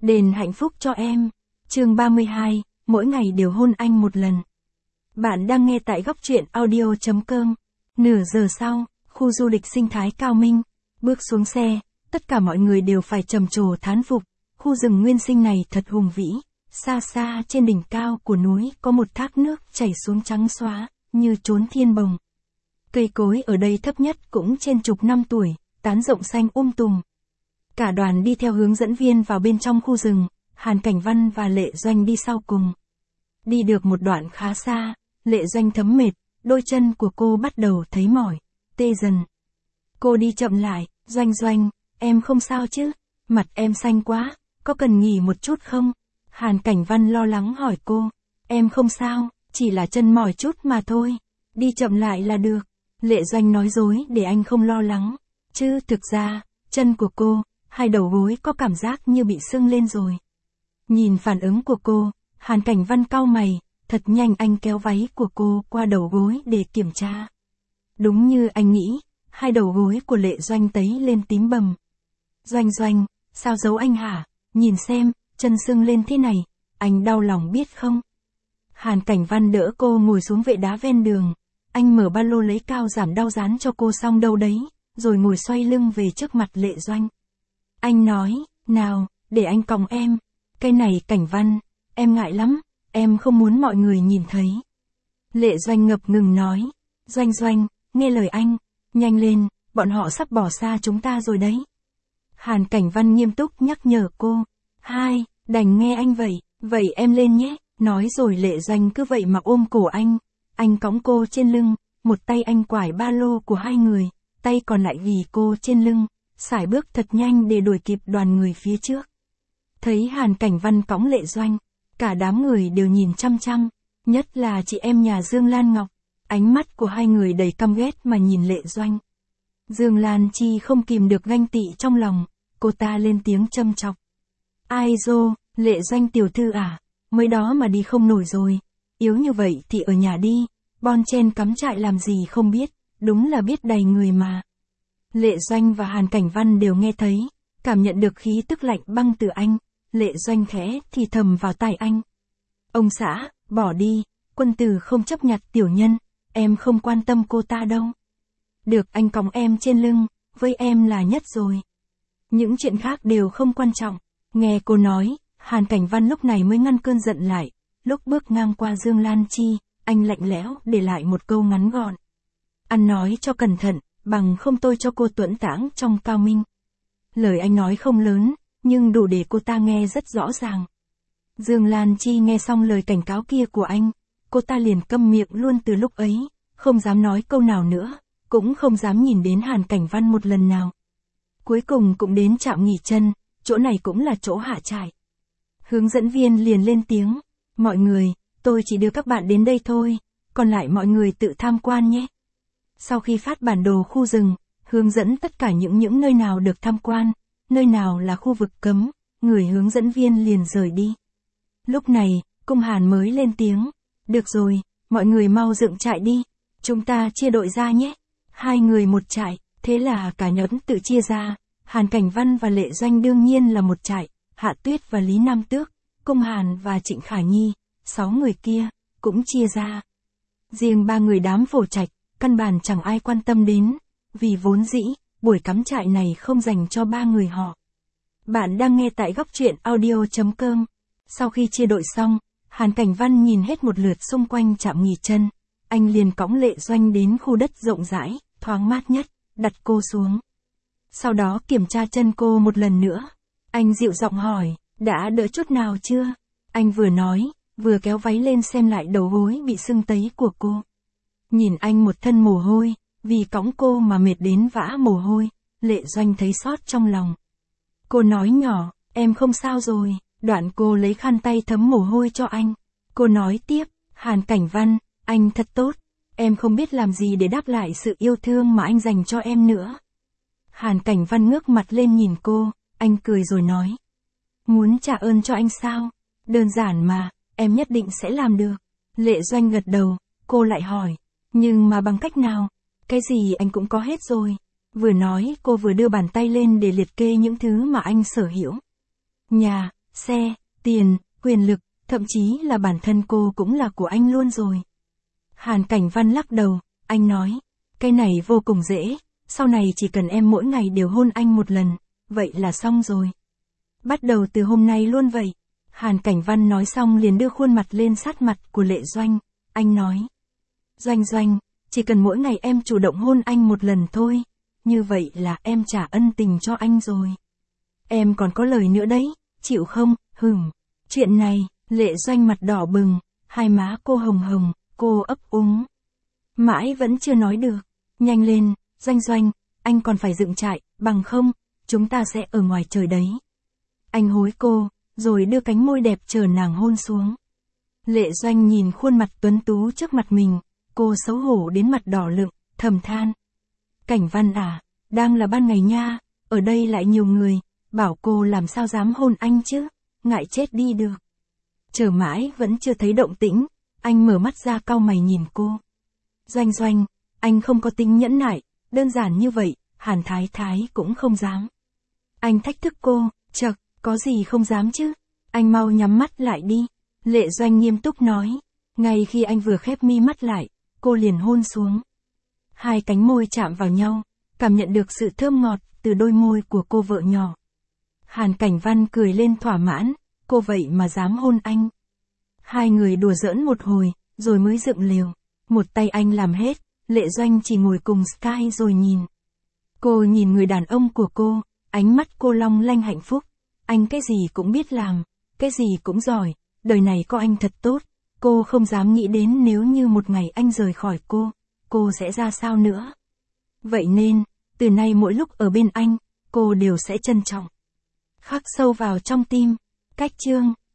Đền hạnh phúc cho em. Chương 32, mỗi ngày đều hôn anh một lần. Bạn đang nghe tại góc truyện audio.com. Nửa giờ sau, khu du lịch sinh thái Cao Minh. Bước xuống xe, tất cả mọi người đều phải trầm trồ thán phục. Khu rừng nguyên sinh này thật hùng vĩ. Xa xa trên đỉnh cao của núi có một thác nước chảy xuống trắng xóa, như chốn thiên bồng. Cây cối ở đây thấp nhất cũng trên chục năm tuổi, tán rộng xanh tùm. Cả đoàn đi theo hướng dẫn viên vào bên trong khu rừng, Hàn Cảnh Văn và Lệ Doanh đi sau cùng. Đi được một đoạn khá xa, Lệ Doanh thấm mệt, đôi chân của cô bắt đầu thấy mỏi, tê dần. Cô đi chậm lại, Doanh, em không sao chứ? Mặt em xanh quá, có cần nghỉ một chút không? Hàn Cảnh Văn lo lắng hỏi cô. Em không sao, chỉ là chân mỏi chút mà thôi. Đi chậm lại là được. Lệ Doanh nói dối để anh không lo lắng. Chứ thực ra, chân của cô, hai đầu gối có cảm giác như bị sưng lên rồi. Nhìn phản ứng của cô, Hàn Cảnh Văn cau mày, thật nhanh anh kéo váy của cô qua đầu gối để kiểm tra. Đúng như anh nghĩ, hai đầu gối của Lệ Doanh tấy lên tím bầm. Doanh, sao giấu anh hả? Nhìn xem, chân sưng lên thế này, anh đau lòng biết không? Hàn Cảnh Văn đỡ cô ngồi xuống vệ đá ven đường. Anh mở ba lô lấy cao giảm đau dán cho cô xong đâu đấy, rồi ngồi xoay lưng về trước mặt Lệ Doanh. Anh nói, nào, để anh còng em. Cái này Cảnh Văn, em ngại lắm, em không muốn mọi người nhìn thấy. Lệ Doanh ngập ngừng nói, Doanh, nghe lời anh, nhanh lên, bọn họ sắp bỏ xa chúng ta rồi đấy. Hàn Cảnh Văn nghiêm túc nhắc nhở cô, đành nghe anh vậy em lên nhé. Nói rồi Lệ Doanh cứ vậy mà ôm cổ anh cõng cô trên lưng, một tay anh quải ba lô của hai người, tay còn lại ghì cô trên lưng, sải bước thật nhanh để đuổi kịp đoàn người phía trước. Thấy Hàn Cảnh Văn cõng Lệ Doanh, cả đám người đều nhìn chăm chăm, nhất là chị em nhà Dương Lan Ngọc, ánh mắt của hai người đầy căm ghét mà nhìn Lệ Doanh. Dương Lan Chi không kìm được ganh tị trong lòng, cô ta lên tiếng châm chọc. Ai dô, Lệ Doanh tiểu thư à, mới đó mà đi không nổi rồi, yếu như vậy thì ở nhà đi, bon chen cắm trại làm gì không biết, đúng là biết đầy người mà. Lệ Doanh và Hàn Cảnh Văn đều nghe thấy, cảm nhận được khí tức lạnh băng từ anh. Lệ Doanh khẽ thì thầm vào tai anh. Ông xã, bỏ đi, quân tử không chấp nhặt tiểu nhân, em không quan tâm cô ta đâu. Được anh cõng em trên lưng, với em là nhất rồi. Những chuyện khác đều không quan trọng. Nghe cô nói, Hàn Cảnh Văn lúc này mới ngăn cơn giận lại. Lúc bước ngang qua Dương Lan Chi, anh lạnh lẽo để lại một câu ngắn gọn. Ăn nói cho cẩn thận, bằng không tôi cho cô tuẫn tãng trong Cao Minh. Lời anh nói không lớn, nhưng đủ để cô ta nghe rất rõ ràng. Dương Lan Chi nghe xong lời cảnh cáo kia của anh, cô ta liền câm miệng luôn từ lúc ấy, không dám nói câu nào nữa, cũng không dám nhìn đến Hàn Cảnh Văn một lần nào. Cuối cùng cũng đến trạm nghỉ chân, chỗ này cũng là chỗ hạ trại. Hướng dẫn viên liền lên tiếng, mọi người, tôi chỉ đưa các bạn đến đây thôi, còn lại mọi người tự tham quan nhé. Sau khi phát bản đồ khu rừng, hướng dẫn tất cả những nơi nào được tham quan, nơi nào là khu vực cấm, người hướng dẫn viên liền rời đi. Lúc này, Cung Hàn mới lên tiếng, được rồi, mọi người mau dựng trại đi, chúng ta chia đội ra nhé. Hai người một trại, thế là cả nhóm tự chia ra, Hàn Cảnh Văn và Lệ Doanh đương nhiên là một trại, Hạ Tuyết và Lý Nam Tước, Cung Hàn và Trịnh Khả Nhi, 6 người kia, cũng chia ra. Riêng 3 người đám Phổ Trạch, căn bản chẳng ai quan tâm đến, vì vốn dĩ, buổi cắm trại này không dành cho 3 người họ. Bạn đang nghe tại góc truyện audio.com. Sau khi chia đội xong, Hàn Cảnh Văn nhìn hết một lượt xung quanh trạm nghỉ chân, anh liền cõng Lệ Doanh đến khu đất rộng rãi, thoáng mát nhất, đặt cô xuống. Sau đó kiểm tra chân cô một lần nữa. Anh dịu giọng hỏi, đã đỡ chút nào chưa? Anh vừa nói, vừa kéo váy lên xem lại đầu gối bị sưng tấy của cô. Nhìn anh một thân mồ hôi, vì cõng cô mà mệt đến vã mồ hôi, Lệ Doanh thấy xót trong lòng. Cô nói nhỏ, em không sao rồi, đoạn cô lấy khăn tay thấm mồ hôi cho anh. Cô nói tiếp, Hàn Cảnh Văn, anh thật tốt, em không biết làm gì để đáp lại sự yêu thương mà anh dành cho em nữa. Hàn Cảnh Văn ngước mặt lên nhìn cô, anh cười rồi nói. Muốn trả ơn cho anh sao? Đơn giản mà, em nhất định sẽ làm được. Lệ Doanh gật đầu, cô lại hỏi, nhưng mà bằng cách nào? Cái gì anh cũng có hết rồi. Vừa nói cô vừa đưa bàn tay lên để liệt kê những thứ mà anh sở hữu. Nhà, xe, tiền, quyền lực, thậm chí là bản thân cô cũng là của anh luôn rồi. Hàn Cảnh Văn lắc đầu, anh nói, cái này vô cùng dễ, sau này chỉ cần em mỗi ngày đều hôn anh một lần, vậy là xong rồi. Bắt đầu từ hôm nay luôn vậy. Hàn Cảnh Văn nói xong liền đưa khuôn mặt lên sát mặt của Lệ Doanh, anh nói. Doanh Doanh, chỉ cần mỗi ngày em chủ động hôn anh một lần thôi, như vậy là em trả ân tình cho anh rồi. Em còn có lời nữa đấy, chịu không? Chuyện này, Lệ Doanh mặt đỏ bừng, hai má cô hồng hồng, cô ấp úng. Mãi vẫn chưa nói được. Nhanh lên, Doanh Doanh, anh còn phải dựng trại, bằng không, chúng ta sẽ ở ngoài trời đấy. Anh hối cô, rồi đưa cánh môi đẹp chờ nàng hôn xuống. Lệ Doanh nhìn khuôn mặt tuấn tú trước mặt mình, cô xấu hổ đến mặt đỏ lựng, thầm than. Cảnh Văn à, đang là ban ngày nha, ở đây lại nhiều người, bảo cô làm sao dám hôn anh chứ, ngại chết đi được. Chờ mãi vẫn chưa thấy động tĩnh, anh mở mắt ra cau mày nhìn cô. Doanh Doanh, anh không có tính nhẫn nại, đơn giản như vậy, Hàn Thái Thái cũng không dám. Anh thách thức cô, chậc, có gì không dám chứ, anh mau nhắm mắt lại đi. Lệ Doanh nghiêm túc nói, ngay khi anh vừa khép mi mắt lại, cô liền hôn xuống. Hai cánh môi chạm vào nhau, cảm nhận được sự thơm ngọt từ đôi môi của cô vợ nhỏ. Hàn Cảnh Văn cười lên thỏa mãn, cô vậy mà dám hôn anh. Hai người đùa giỡn một hồi, rồi mới dựng lều. Một tay anh làm hết, Lệ Doanh chỉ ngồi cùng Sky rồi nhìn. Cô nhìn người đàn ông của cô, ánh mắt cô long lanh hạnh phúc. Anh cái gì cũng biết làm, cái gì cũng giỏi, đời này có anh thật tốt. Cô không dám nghĩ đến nếu như một ngày anh rời khỏi cô sẽ ra sao nữa. Vậy nên, từ nay mỗi lúc ở bên anh, cô đều sẽ trân trọng. Khắc sâu vào trong tim. Cách chương